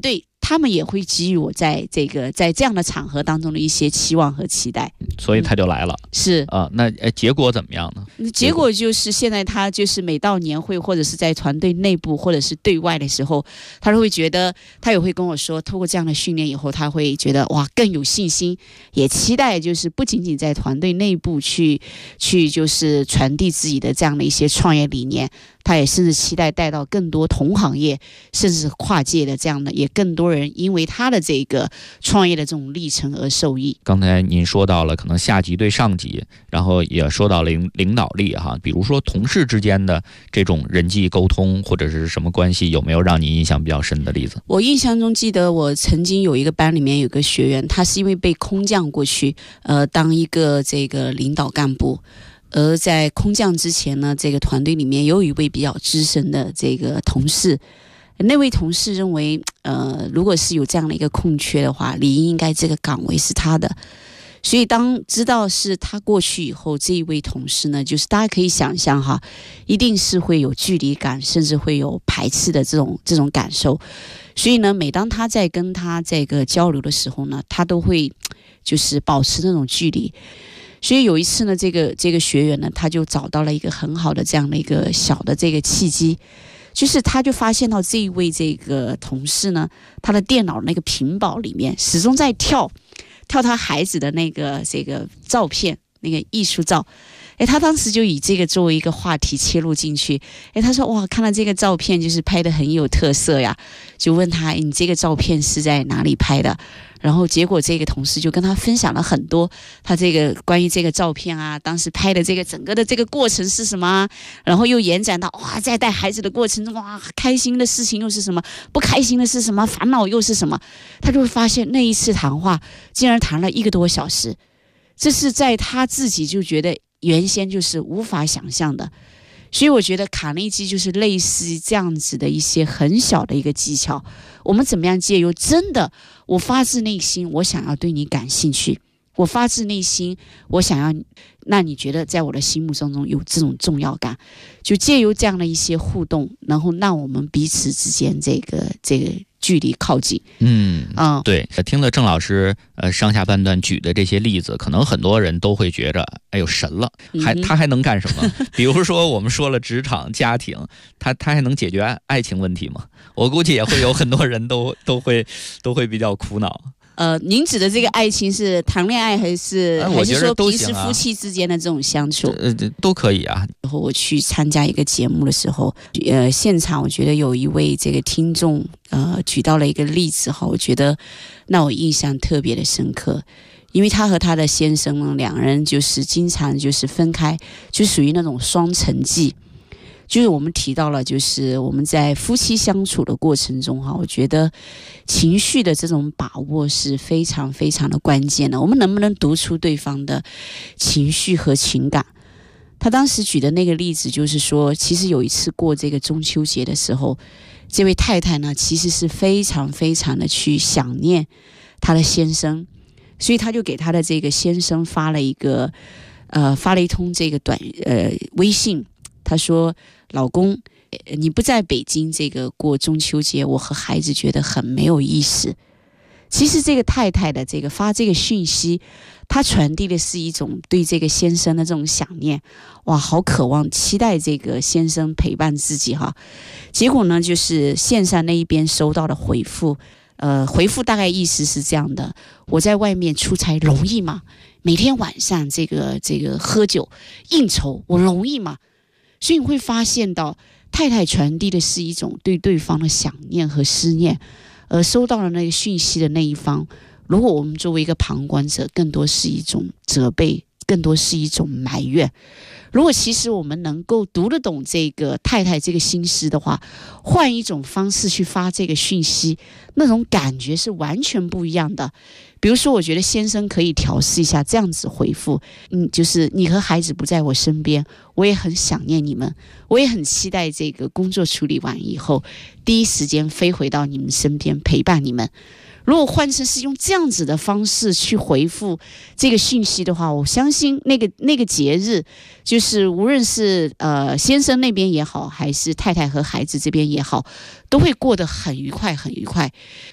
他们也会给予我在这样的场合当中的一些期望和期待， 所以他就来了。 是啊，那结果怎么样呢？ 结果就是现在他就是每到年会或者是在团队内部或者是对外的时候，他都会觉得，他也会跟我说，透过这样的训练以后，他会觉得哇更有信心，也期待就是不仅仅在团队内部去就是传递自己的这样的一些创业理念，他也甚至期待带到更多同行业甚至跨界的这样的，也更多人因为他的这个创业的这种历程而受益。 刚才您说到了可能下级对上级，然后也说到了领导力哈，比如说同事之间的这种人际沟通或者是什么关系，有没有让你印象比较深的例子？ 我印象中记得我曾经有一个班里面有个学员，他是因为被空降过去当一个这个领导干部，而在空降之前呢，这个团队里面有一位比较资深的这个同事，那位同事认为如果是有这样的一个空缺的话，理应该这个岗位是他的。所以当知道是他过去以后，这一位同事呢，就是大家可以想象哈，一定是会有距离感，甚至会有排斥的这种感受。所以呢，每当他在跟他这个交流的时候呢，他都会就是保持那种距离。所以有一次呢，这个学员呢，他就找到了一个很好的这样的一个小的这个契机，就是他就发现到这一位这个同事呢，他的电脑那个屏保里面始终在跳他孩子的那个这个照片，那个艺术照。他当时就以这个作为一个话题切入进去。他说哇，看到这个照片就是拍得很有特色呀，就问他你这个照片是在哪里拍的？然后结果这个同事就跟他分享了很多他这个关于这个照片啊，当时拍的这个整个的这个过程是什么，然后又延展到哇，在带孩子的过程中，哇，开心的事情又是什么，不开心的是什么，烦恼又是什么。他就会发现那一次谈话竟然谈了1个多小时，这是在他自己就觉得原先就是无法想象的。所以我觉得卡内基就是类似这样子的一些很小的一个技巧，我们怎么样借由真的我发自内心我想要对你感兴趣，我发自内心我想要让你觉得在我的心目中有这种重要感，就借由这样的一些互动，然后让我们彼此之间这个距离靠近。 对，听了郑老师上下半段举的这些例子，可能很多人都会觉着哎呦神了，他还能干什么？比如说我们说了职场家庭，他还能解决爱情问题吗？我估计也会有很多人都会比较苦恼。 您指的这个爱情是谈恋爱还是说平时夫妻之间的这种相处？ 都可以啊。 然后我去参加一个节目的时候，现场我觉得有一位这个听众举到了一个例子哈，我觉得让我印象特别的深刻。因为他和他的先生呢，两人就是经常就是分开，就属于那种双城记。就是我们提到了，就是我们在夫妻相处的过程中哈，我觉得情绪的这种把握是非常非常的关键的。我们能不能读出对方的情绪和情感？他当时举的那个例子就是说，其实有一次过这个中秋节的时候，这位太太呢，其实是非常非常的去想念她的先生，所以他就给他的这个先生发了一通这个微信。他说老公，你不在北京这个过中秋节，我和孩子觉得很没有意思。其实这个太太的这个发这个讯息，她传递的是一种对这个先生的这种想念，哇，好渴望期待这个先生陪伴自己哈。结果呢，就是线上那一边收到的回复大概意思是这样的：我在外面出差容易吗？每天晚上这个喝酒应酬我容易吗？所以你会发现到太太传递的是一种对对方的想念和思念，而收到了那个讯息的那一方，如果我们作为一个旁观者，更多是一种责备，更多是一种埋怨。如果其实我们能够读得懂这个太太这个心思的话，换一种方式去发这个讯息，那种感觉是完全不一样的。比如说我觉得先生可以调试一下这样子回复，就是你和孩子不在我身边，我也很想念你们，我也很期待这个工作处理完以后第一时间飞回到你们身边陪伴你们。如果换成是用这样子的方式去回复这个讯息的话，我相信那个节日，就是无论是先生那边也好，还是太太和孩子这边也好，都会过得很愉快很愉快。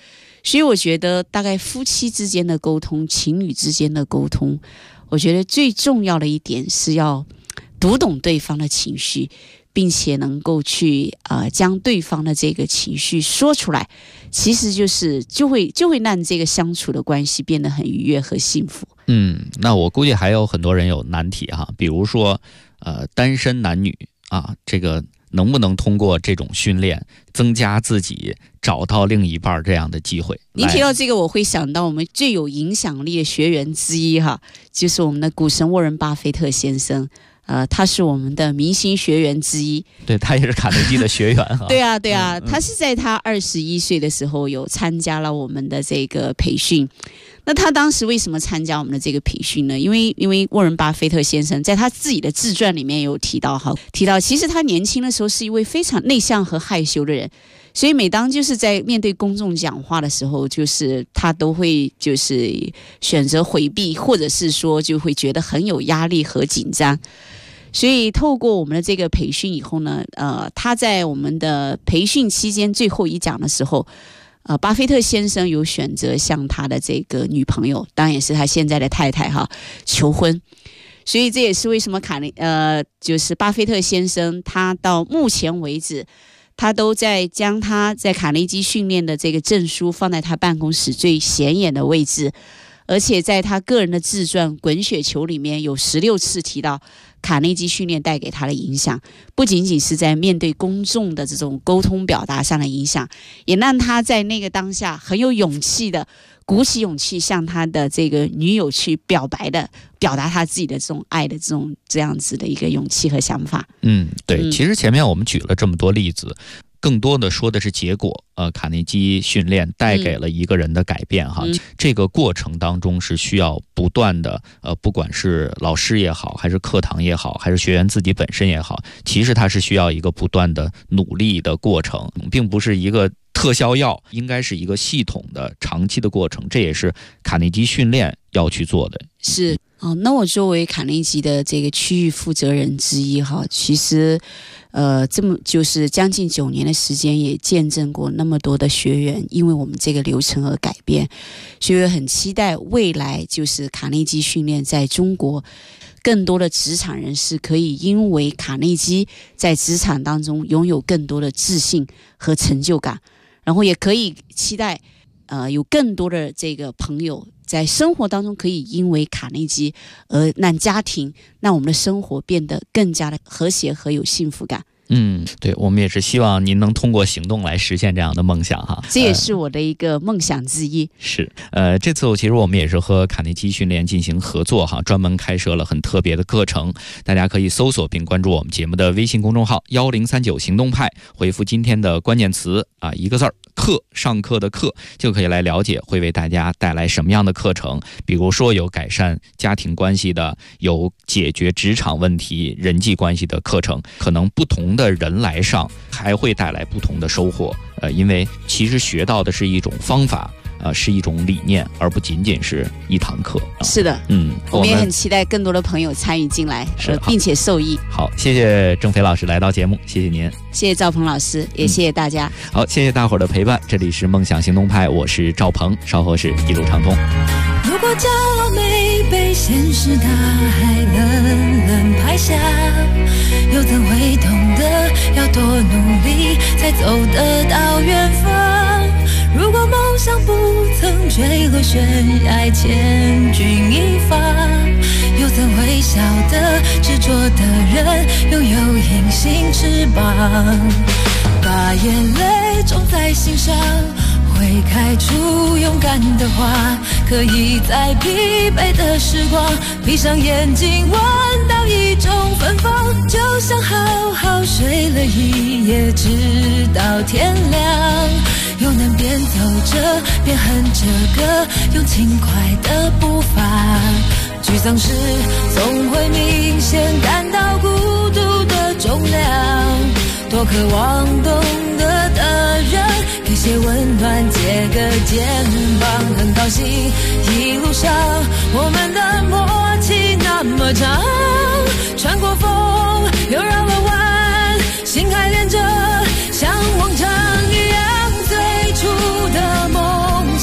所以我觉得大概夫妻之间的沟通，情侣之间的沟通，我觉得最重要的一点是要读懂对方的情绪，并且能够去将对方的这个情绪说出来，其实就会让这个相处的关系变得很愉悦和幸福。 那我估计还有很多人有难题哈，比如说单身男女啊，这个能不能通过这种训练增加自己找到另一半这样的机会？ 您提到这个，我会想到我们最有影响力的学员之一哈，就是我们的股神沃伦·巴菲特先生。他是我们的明星学员之一， 对，他也是卡内基的学员哈。 对啊，他是在他21岁的时候有参加了我们的这个培训。那他当时为什么参加我们的这个培训呢？因为沃伦·巴菲特先生在他自己的自传里面有提到，其实他年轻的时候是一位非常内向和害羞的人。所以每当就是在面对公众讲话的时候，就是他都会就是选择回避，或者是说就会觉得很有压力和紧张。所以透过我们的这个培训以后呢，他在我们的培训期间最后一讲的时候，巴菲特先生有选择向他的这个女朋友，当然也是他现在的太太哈，求婚。所以这也是为什么就是巴菲特先生他到目前为止，他都在将他在卡内基训练的这个证书放在他办公室最显眼的位置，而且在他个人的自传《滚雪球》里面有16次提到卡内基训练带给他的影响，不仅仅是在面对公众的这种沟通表达上的影响，也让他在那个当下很有勇气的鼓起勇气向他的这个女友去表达他自己的这种爱的这样子的一个勇气和想法。 对，其实前面我们举了这么多例子，更多的说的是结果。卡内基训练带给了一个人的改变哈，这个过程当中是需要不断的不管是老师也好，还是课堂也好，还是学员自己本身也好，其实它是需要一个不断的努力的过程，并不是一个特效药，应该是一个系统的长期的过程，这也是卡内基训练要去做的。 是那我作为卡内基的这个区域负责人之一哈，其实这么就是将近9年的时间，也见证过那么多的学员因为我们这个流程而改变，所以很期待未来就是卡内基训练在中国更多的职场人士可以因为卡内基在职场当中拥有更多的自信和成就感，然后也可以期待有更多的这个朋友在生活当中可以因为卡内基而让家庭让我们的生活变得更加的和谐和有幸福感。 对，我们也是希望您能通过行动来实现这样的梦想哈， 这也是我的一个梦想之一。 是，这次其实我们也是和卡内基训练进行合作哈，专门开设了很特别的课程，大家可以搜索并关注我们节目的微信公众号1039行动派，回复今天的关键词一个字儿课，上课的课，就可以来了解会为大家带来什么样的课程。比如说有改善家庭关系的，有解决职场问题人际关系的课程，可能不同的人来上还会带来不同的收获。因为其实学到的是一种方法，是一种理念，而不仅仅是一堂课。 是的，我们也很期待更多的朋友参与进来，并且受益。 好，谢谢郑飞老师来到节目，谢谢您。 谢谢赵鹏老师，也谢谢大家。 好，谢谢大伙儿的陪伴，这里是梦想行动派，我是赵鹏，稍后是一路畅通。 如果骄傲没被现实大海冷冷拍下，又怎会懂得要多努力才走得到远方？如果梦想不曾坠落悬崖千钧一发，又怎会晓得执着的人拥有隐形翅膀？把眼泪种在心上，会开出勇敢的花，可以在疲惫的时光闭上眼睛闻到一种芬芳，就像好好睡了一夜直到天亮，又能边走着边哼着歌，用轻快的步伐。沮丧时总会明显感到孤独的重量，多渴望懂得的人给些温暖，借个肩膀。很高兴一路上我们的默契那么长，穿过风又绕了弯，心还连着像往常一样，最初的梦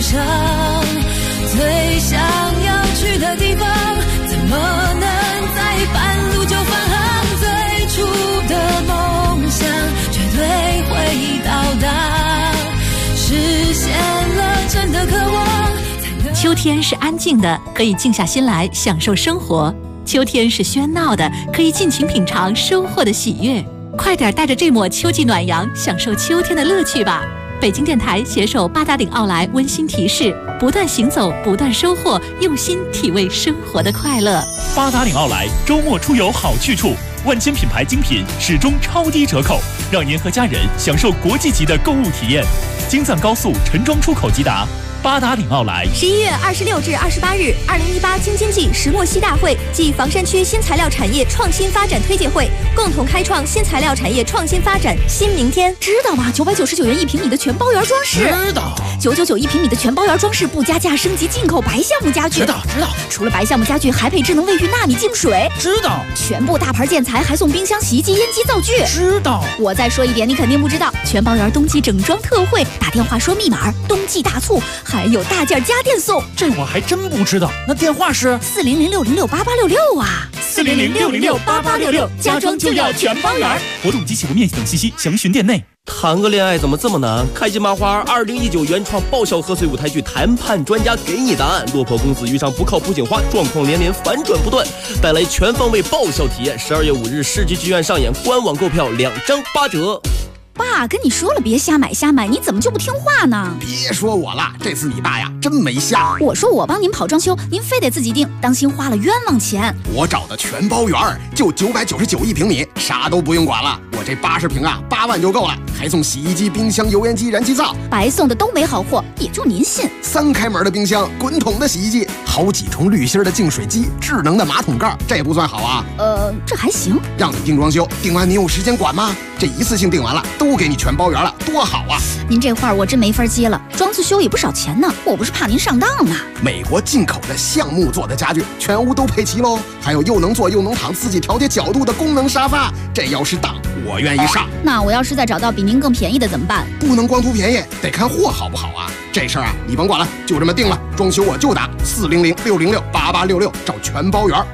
上，最想要去的地方，怎么能在半路就返航？最初的梦想绝对会到达，实现了真的渴望。 秋天是安静的，可以静下心来享受生活；秋天是喧闹的，可以尽情品尝收获的喜悦。快点带着这抹秋季暖阳，享受秋天的乐趣吧！北京电台携手八达岭奥莱温馨提示：不断行走，不断收获，用心体味生活的快乐。 八达岭奥莱周末出游好去处，万千品牌精品始终超低折扣，让您和家人享受国际级的购物体验。京藏高速陈庄出口即达。八达岭奥莱 11月26至28日，2018京津冀石墨烯大会暨房山区新材料产业创新发展推介会，共同开创新材料产业创新发展新明天。知道吗？999元1平米的全包圆装饰。 知道。 9991平米的全包圆装饰，不加价升级进口白橡木家具。 知道。 除了白橡木家具，还配智能卫浴纳米净水。 知道。 全部大牌建材还送冰箱、洗衣机、烟机、灶具。 知道。 我再说一遍，你肯定不知道，全包圆冬季整装特惠，打电话说密码，冬季大促，还有大件家电送。 这我还真不知道。那电话是 400-606-8866啊 ，400-606-8866，家装就要全包圆。活动及起步面积等信息详询店内。 谈个恋爱怎么这么难？开心麻花2019原创爆笑贺岁舞台剧谈判专家给你答案。落魄公子遇上不靠谱警花，状况连连，反转不断，带来全方位爆笑体验。12月5日世纪剧院上演，官网购票2张8折。 爸跟你说了别瞎买，你怎么就不听话呢？ 别说我了，这次你爸呀真没瞎。 我说我帮您跑装修，您非得自己定，当心花了冤枉钱。 我找的全包圆，就999 1平米，啥都不用管了。我这80平啊，8万就够了，还送洗衣机、冰箱、油烟机、燃气灶。 白送的都没好货，也就您信。 3开门的冰箱，滚筒的洗衣机，好几重滤芯的净水机，智能的马桶盖，这不算好啊？ 这还行。 让你定装修，定完你有时间管吗？这一次性定完了，都给你全包圆了，多好啊！ 您这话我真没法接了，装次修也不少钱呢，我不是怕您上当吗？ 美国进口的橡木做的家具，全屋都配齐喽，还有又能坐又能躺，自己调节角度的功能沙发，这要是当，我愿意上。 那我要是再找到比您更便宜的怎么办？ 不能光图便宜，得看货好不好啊！这事儿啊，你甭管了，就这么定了。装修我就打400-606-8866，找全包圆。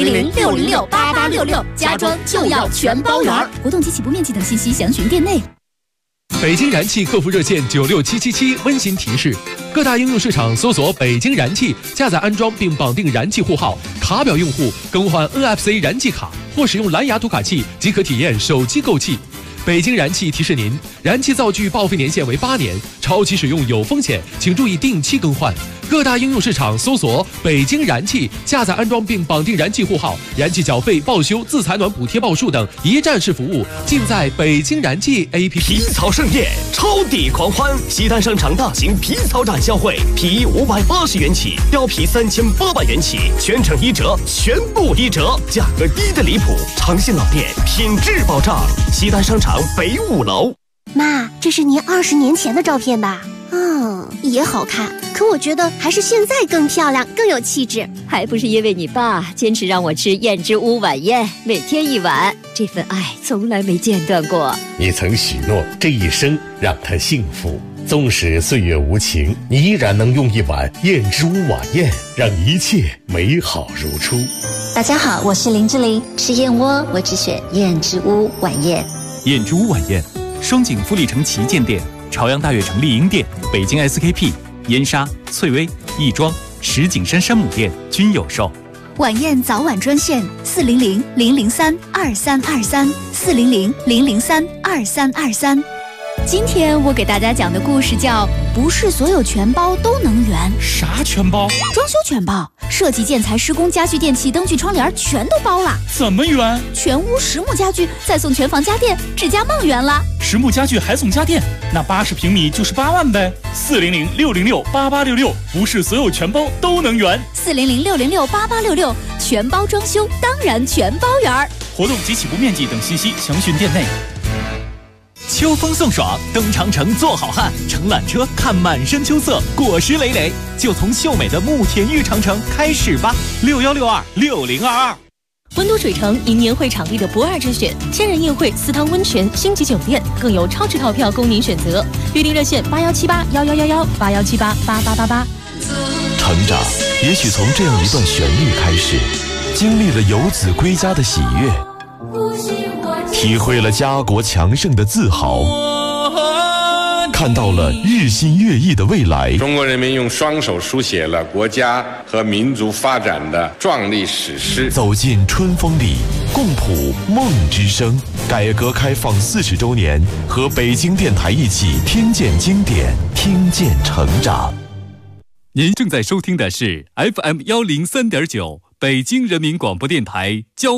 400-606-8866，家装就要全包圆。活动及起步面积等信息详询店内。 北京燃气客服热线96777温馨提示：各大应用市场搜索北京燃气，下载安装并绑定燃气户号，卡表用户更换 NFC 燃气卡或使用蓝牙读卡器即可体验手机购气。北京燃气提示您，燃气灶具报废年限为8年，超期使用有风险，请注意定期更换。各大应用市场搜索北京燃气，下载安装并绑定燃气户号，燃气缴费、报修、自采暖补贴报数等一站式服务尽在北京燃气 APP。 皮草盛宴，超抵狂欢！西单商场大型皮草展销会，皮衣580元起，貂皮3800元起，全程1折，全部1折，价格低得离谱。长信老店，品质保障。西单商场北5楼。 妈，这是您20年前的照片吧？也好看，可我觉得还是现在更漂亮，更有气质。 还不是因为你爸坚持让我吃燕之屋晚宴，每天1碗，这份爱从来没间断过。 你曾许诺这一生让他幸福，纵使岁月无情，你依然能用1碗燕之屋晚宴，让一切美好如初。 大家好，我是林志玲，吃燕窝我只选燕之屋晚宴。 燕之屋晚宴，双井富力城旗舰店、朝阳大悦城丽婴店、北京 SKP、燕莎、翠微、亦庄、石景山山姆店均有售。 晚宴早晚专线400-003-2323，400-003-2323。今天我给大家讲的故事叫不是所有全包都能圆。 啥全包？ 装修全包，设计、建材、施工、家具、电器、灯具、窗帘全都包了。 怎么圆？ 全屋实木家具，再送全房家电，指甲梦圆了。 实木家具还送家电，那80平米就是8万呗。400-606-8866，不是所有全包都能圆。 400-606-8866，全包装修当然全包圆。 活动及起步面积等信息详询店内。 秋风送爽，登长城做好汉，乘缆车看满山秋色，果实累累，就从秀美的慕田峪长城开始吧。61626022。 温都水城迎年会场地的不二之选，千人宴会、私汤温泉、星级酒店，更有超值套票供您选择。预订热线8178111181788888。 成长也许从这样一段旋律开始，经历了游子归家的喜悦，体会了家国强盛的自豪，看到了日新月异的未来。 中国人民用双手书写了国家和民族发展的壮丽史诗。 走进春风里，共谱梦之声。改革开放40周年，和北京电台一起听见经典，听见成长。 您正在收听的是 FM103.9北京人民广播电台交